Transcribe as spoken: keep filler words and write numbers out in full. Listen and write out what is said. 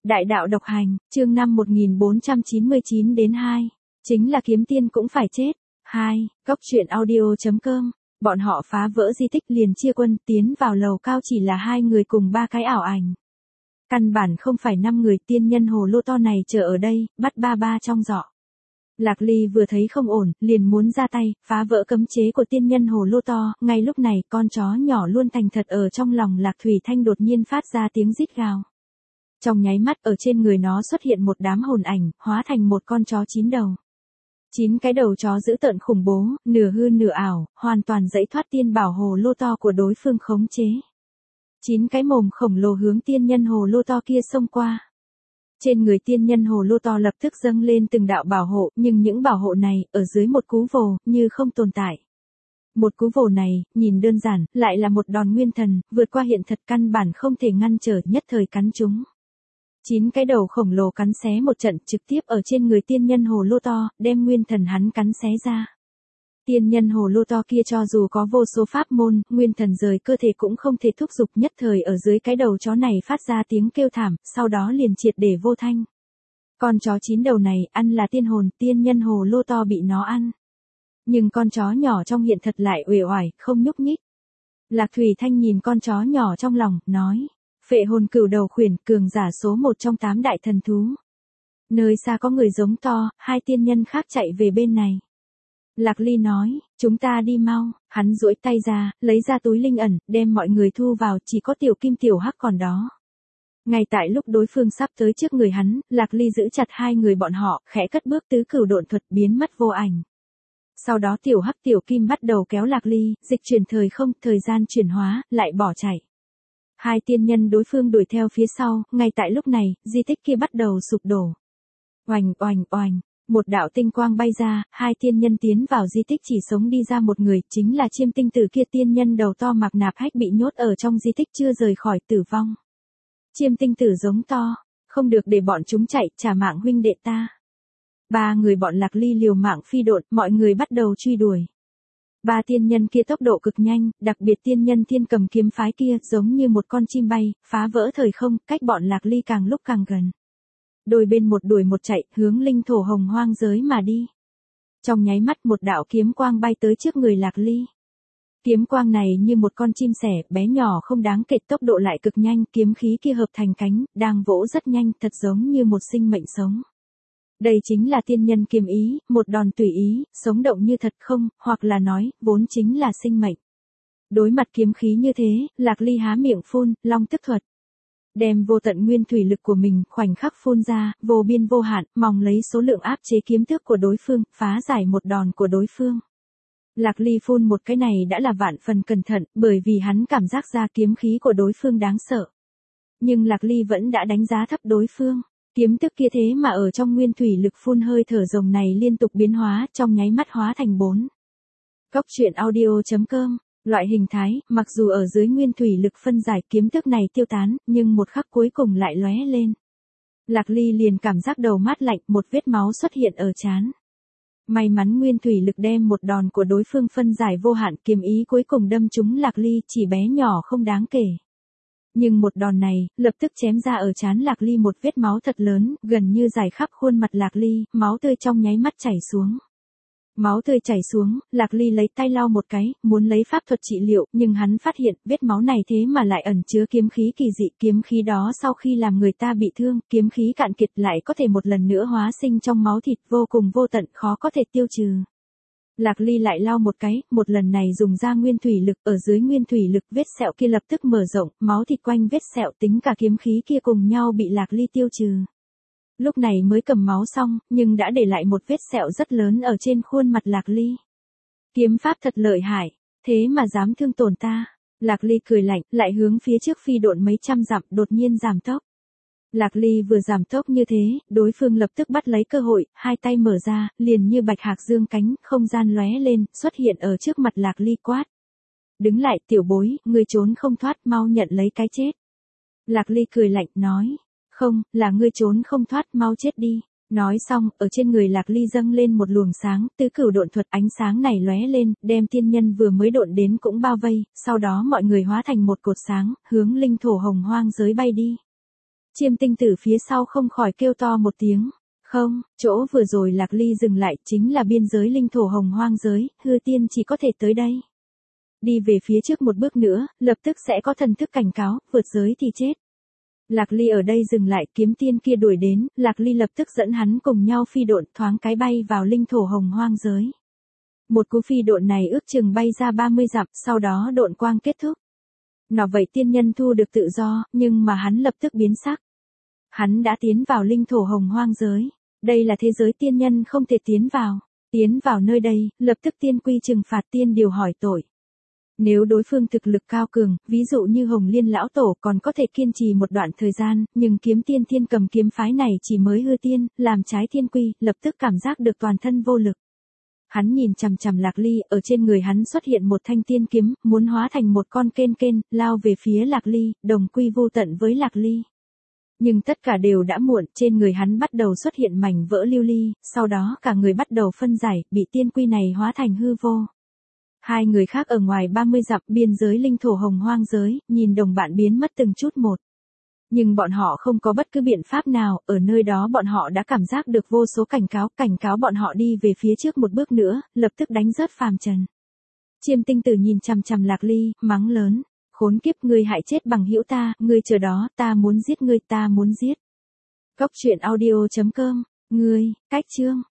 Đại đạo độc hành, chương năm một nghìn bốn trăm chín mươi chín đến hai. Chính là kiếm tiên cũng phải chết. hai. Góc truyện audio chấm com. Bọn họ phá vỡ di tích liền chia quân tiến vào lầu cao chỉ là hai người cùng ba cái ảo ảnh. Căn bản không phải năm người tiên nhân hồ lô to này chờ ở đây, bắt ba ba trong giỏ. Lạc Ly vừa thấy không ổn, liền muốn ra tay, phá vỡ cấm chế của tiên nhân hồ lô to, ngay lúc này con chó nhỏ luôn thành thật ở trong lòng Lạc Thủy Thanh đột nhiên phát ra tiếng rít gào. Trong nháy mắt ở trên người nó xuất hiện một đám hồn ảnh, hóa thành một con chó chín đầu. Chín cái đầu chó dữ tợn khủng bố, nửa hư nửa ảo, hoàn toàn dãy thoát tiên bảo hồ lô to của đối phương khống chế. Chín cái mồm khổng lồ hướng tiên nhân hồ lô to kia xông qua. Trên người tiên nhân hồ lô to lập tức dâng lên từng đạo bảo hộ, nhưng những bảo hộ này, ở dưới một cú vồ, như không tồn tại. Một cú vồ này, nhìn đơn giản, lại là một đòn nguyên thần, vượt qua hiện thật căn bản không thể ngăn trở, nhất thời cắn chúng. Chín cái đầu khổng lồ cắn xé một trận trực tiếp ở trên người tiên nhân hồ lô to, đem nguyên thần hắn cắn xé ra. Tiên nhân hồ lô to kia cho dù có vô số pháp môn, nguyên thần rời cơ thể cũng không thể thúc giục, nhất thời ở dưới cái đầu chó này phát ra tiếng kêu thảm, sau đó liền triệt để vô thanh. Con chó chín đầu này ăn là tiên hồn, tiên nhân hồ lô to bị nó ăn. Nhưng con chó nhỏ trong hiện thật lại uể oải, không nhúc nhích. Lạc Thủy Thanh nhìn con chó nhỏ trong lòng, nói. Phệ hồn cửu đầu khuyển, cường giả số một trong tám đại thần thú. Nơi xa có người giống to, hai tiên nhân khác chạy về bên này. Lạc Ly nói, chúng ta đi mau, hắn duỗi tay ra, lấy ra túi linh ẩn, đem mọi người thu vào, chỉ có tiểu kim tiểu hắc còn đó. Ngay tại lúc đối phương sắp tới trước người hắn, Lạc Ly giữ chặt hai người bọn họ, khẽ cất bước tứ cửu độn thuật biến mất vô ảnh. Sau đó tiểu hắc tiểu kim bắt đầu kéo Lạc Ly, dịch chuyển thời không, thời gian chuyển hóa, lại bỏ chạy. Hai tiên nhân đối phương đuổi theo phía sau, ngay tại lúc này, di tích kia bắt đầu sụp đổ. Oành oành oành, một đạo tinh quang bay ra, hai tiên nhân tiến vào di tích chỉ sống đi ra một người, chính là Chiêm Tinh Tử kia tiên nhân đầu to mặc nạp hách bị nhốt ở trong di tích chưa rời khỏi tử vong. Chiêm Tinh Tử giống to, không được để bọn chúng chạy, trả mạng huynh đệ ta. Ba người bọn Lạc Ly liều mạng phi độn, mọi người bắt đầu truy đuổi. Ba tiên nhân kia tốc độ cực nhanh, đặc biệt tiên nhân thiên cầm kiếm phái kia giống như một con chim bay, phá vỡ thời không, cách bọn Lạc Ly càng lúc càng gần. Đôi bên một đuổi một chạy, hướng linh thổ hồng hoang giới mà đi. Trong nháy mắt một đạo kiếm quang bay tới trước người Lạc Ly. Kiếm quang này như một con chim sẻ, bé nhỏ không đáng kể, tốc độ lại cực nhanh, kiếm khí kia hợp thành cánh, đang vỗ rất nhanh, thật giống như một sinh mệnh sống. Đây chính là tiên nhân kiếm ý, một đòn tùy ý, sống động như thật không, hoặc là nói, vốn chính là sinh mệnh. Đối mặt kiếm khí như thế, Lạc Ly há miệng phun, long tức thuật. Đem vô tận nguyên thủy lực của mình, khoảnh khắc phun ra, vô biên vô hạn, mong lấy số lượng áp chế kiếm thức của đối phương, phá giải một đòn của đối phương. Lạc Ly phun một cái này đã là vạn phần cẩn thận, bởi vì hắn cảm giác ra kiếm khí của đối phương đáng sợ. Nhưng Lạc Ly vẫn đã đánh giá thấp đối phương. Kiếm tức kia thế mà ở trong nguyên thủy lực phun hơi thở rồng này liên tục biến hóa, trong nháy mắt hóa thành bốn. Góc truyện audio chấm com. Loại hình thái, mặc dù ở dưới nguyên thủy lực phân giải kiếm tức này tiêu tán, nhưng một khắc cuối cùng lại lóe lên. Lạc Ly liền cảm giác đầu mát lạnh, một vết máu xuất hiện ở trán. May mắn nguyên thủy lực đem một đòn của đối phương phân giải vô hạn, kiếm ý cuối cùng đâm trúng Lạc Ly, chỉ bé nhỏ không đáng kể. Nhưng một đòn này, lập tức chém ra ở trán Lạc Ly một vết máu thật lớn, gần như dài khắp khuôn mặt Lạc Ly, máu tươi trong nháy mắt chảy xuống. Máu tươi chảy xuống, Lạc Ly lấy tay lau một cái, muốn lấy pháp thuật trị liệu, nhưng hắn phát hiện, vết máu này thế mà lại ẩn chứa kiếm khí kỳ dị, kiếm khí đó sau khi làm người ta bị thương, kiếm khí cạn kiệt lại có thể một lần nữa hóa sinh trong máu thịt, vô cùng vô tận, khó có thể tiêu trừ. Lạc Ly lại lau một cái, một lần này dùng ra nguyên thủy lực, ở dưới nguyên thủy lực vết sẹo kia lập tức mở rộng, máu thịt quanh vết sẹo tính cả kiếm khí kia cùng nhau bị Lạc Ly tiêu trừ. Lúc này mới cầm máu xong, nhưng đã để lại một vết sẹo rất lớn ở trên khuôn mặt Lạc Ly. Kiếm pháp thật lợi hại, thế mà dám thương tổn ta. Lạc Ly cười lạnh, lại hướng phía trước phi độn mấy trăm dặm, đột nhiên giảm tốc. Lạc Ly vừa giảm tốc như thế, đối phương lập tức bắt lấy cơ hội, hai tay mở ra, liền như bạch hạc dương cánh, không gian lóe lên, xuất hiện ở trước mặt Lạc Ly quát. Đứng lại tiểu bối, người trốn không thoát, mau nhận lấy cái chết. Lạc Ly cười lạnh, nói. Không, là ngươi trốn không thoát, mau chết đi. Nói xong, ở trên người Lạc Ly dâng lên một luồng sáng, tứ cửu độn thuật, ánh sáng này lóe lên, đem tiên nhân vừa mới độn đến cũng bao vây, sau đó mọi người hóa thành một cột sáng, hướng linh thổ hồng hoang giới bay đi. Chiêm tinh tử phía sau không khỏi kêu to một tiếng. Không, chỗ vừa rồi Lạc Ly dừng lại chính là biên giới linh thổ hồng hoang giới, hư tiên chỉ có thể tới đây. Đi về phía trước một bước nữa, lập tức sẽ có thần thức cảnh cáo, vượt giới thì chết. Lạc Ly ở đây dừng lại, kiếm tiên kia đuổi đến, Lạc Ly lập tức dẫn hắn cùng nhau phi độn thoáng cái bay vào linh thổ hồng hoang giới. Một cú phi độn này ước chừng bay ra ba mươi dặm, sau đó độn quang kết thúc. Nào vậy tiên nhân thu được tự do, nhưng mà hắn lập tức biến sắc. Hắn đã tiến vào linh thổ hồng hoang giới. Đây là thế giới tiên nhân không thể tiến vào. Tiến vào nơi đây, lập tức tiên quy trừng phạt tiên điều hỏi tội. Nếu đối phương thực lực cao cường, ví dụ như Hồng Liên lão tổ còn có thể kiên trì một đoạn thời gian, nhưng kiếm tiên thiên cầm kiếm phái này chỉ mới hư tiên, làm trái thiên quy, lập tức cảm giác được toàn thân vô lực. Hắn nhìn chằm chằm Lạc Ly, ở trên người hắn xuất hiện một thanh tiên kiếm, muốn hóa thành một con kên kên, lao về phía Lạc Ly, đồng quy vô tận với Lạc Ly. Nhưng tất cả đều đã muộn, trên người hắn bắt đầu xuất hiện mảnh vỡ lưu ly, sau đó cả người bắt đầu phân giải, bị tiên quy này hóa thành hư vô. Hai người khác ở ngoài ba mươi dặm biên giới linh thổ hồng hoang giới, nhìn đồng bạn biến mất từng chút một. Nhưng bọn họ không có bất cứ biện pháp nào, ở nơi đó bọn họ đã cảm giác được vô số cảnh cáo, cảnh cáo bọn họ đi về phía trước một bước nữa, lập tức đánh rớt phàm trần. Chiêm tinh tử nhìn chằm chằm Lạc Ly, mắng lớn, khốn kiếp, ngươi hại chết bằng hữu ta, ngươi chờ đó, ta muốn giết ngươi, ta muốn giết. Cốc truyện audio chấm com, ngươi, cách chương.